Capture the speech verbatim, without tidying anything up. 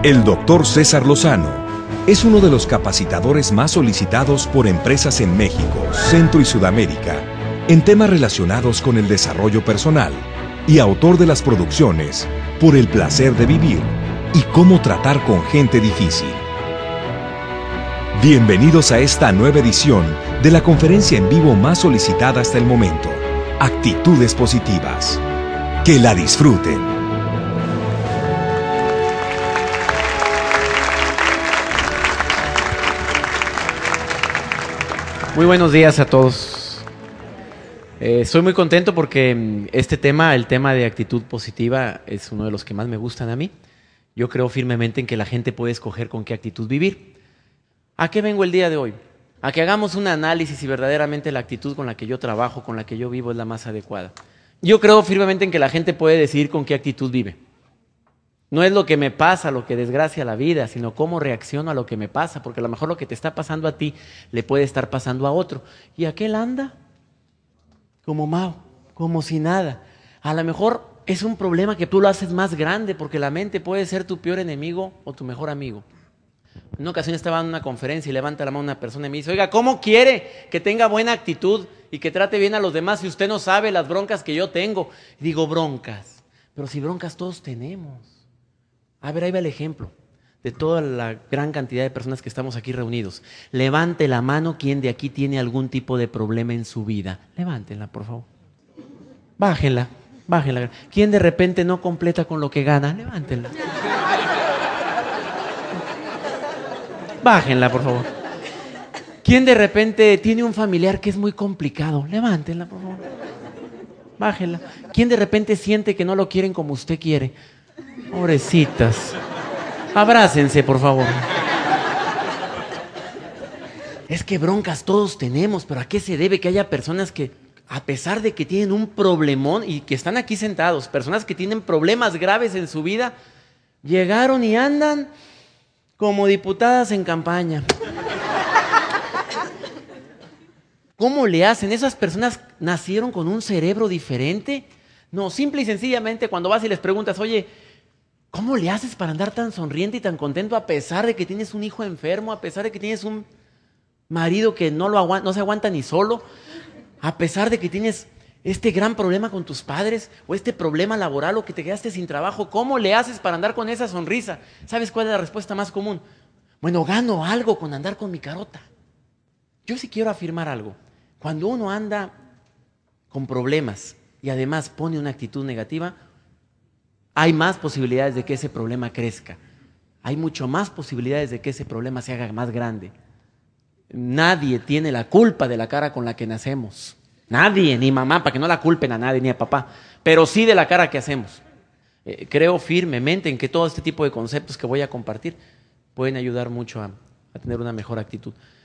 El doctor César Lozano es uno de los capacitadores más solicitados por empresas en México, Centro y Sudamérica en temas relacionados con el desarrollo personal y autor de las producciones Por el placer de vivir y Cómo tratar con gente difícil. Bienvenidos a esta nueva edición de la conferencia en vivo más solicitada hasta el momento, Actitudes Positivas. Que la disfruten. Muy buenos días a todos. Eh, estoy muy contento porque este tema, el tema de actitud positiva, es uno de los que más me gustan a mí. Yo creo firmemente en que la gente puede escoger con qué actitud vivir. ¿A qué vengo el día de hoy? A que hagamos un análisis si verdaderamente la actitud con la que yo trabajo, con la que yo vivo, es la más adecuada. Yo creo firmemente en que la gente puede decidir con qué actitud vive. No es lo que me pasa, lo que desgracia la vida, sino cómo reacciono a lo que me pasa, porque a lo mejor lo que te está pasando a ti le puede estar pasando a otro. ¿Y aquel anda? Como Mao, como si nada. A lo mejor es un problema que tú lo haces más grande, porque la mente puede ser tu peor enemigo o tu mejor amigo. En una ocasión estaba en una conferencia y levanta la mano una persona y me dice: oiga, ¿cómo quiere que tenga buena actitud y que trate bien a los demás si usted no sabe las broncas que yo tengo? Y digo, broncas, pero si broncas todos tenemos. A ver, ahí va el ejemplo de toda la gran cantidad de personas que estamos aquí reunidos. Levante la mano quien de aquí tiene algún tipo de problema en su vida. Levántenla, por favor. Bájenla, bájenla. ¿Quién de repente no completa con lo que gana? Levántenla. Bájenla, por favor. ¿Quién de repente tiene un familiar que es muy complicado? Levántenla, por favor. Bájenla. ¿Quién de repente siente que no lo quieren como usted quiere? Pobrecitas. Abrácense, por favor. Es que broncas todos tenemos, pero ¿a qué se debe que haya personas que, a pesar de que tienen un problemón y que están aquí sentados, personas que tienen problemas graves en su vida, llegaron y andan como diputadas en campaña? ¿Cómo le hacen? ¿Esas personas nacieron con un cerebro diferente? No, simple y sencillamente cuando vas y les preguntas, oye, ¿cómo le haces para andar tan sonriente y tan contento a pesar de que tienes un hijo enfermo, a pesar de que tienes un marido que no, lo aguanta, no se aguanta ni solo, a pesar de que tienes este gran problema con tus padres o este problema laboral o que te quedaste sin trabajo? ¿Cómo le haces para andar con esa sonrisa? ¿Sabes cuál es la respuesta más común? Bueno, gano algo con andar con mi carota. Yo sí quiero afirmar algo. Cuando uno anda con problemas y además pone una actitud negativa, hay más posibilidades de que ese problema crezca. Hay mucho más posibilidades de que ese problema se haga más grande. Nadie tiene la culpa de la cara con la que nacemos. Nadie, ni mamá, para que no la culpen a nadie, ni a papá. Pero sí de la cara que hacemos. Eh, creo firmemente en que todo este tipo de conceptos que voy a compartir pueden ayudar mucho a, a tener una mejor actitud.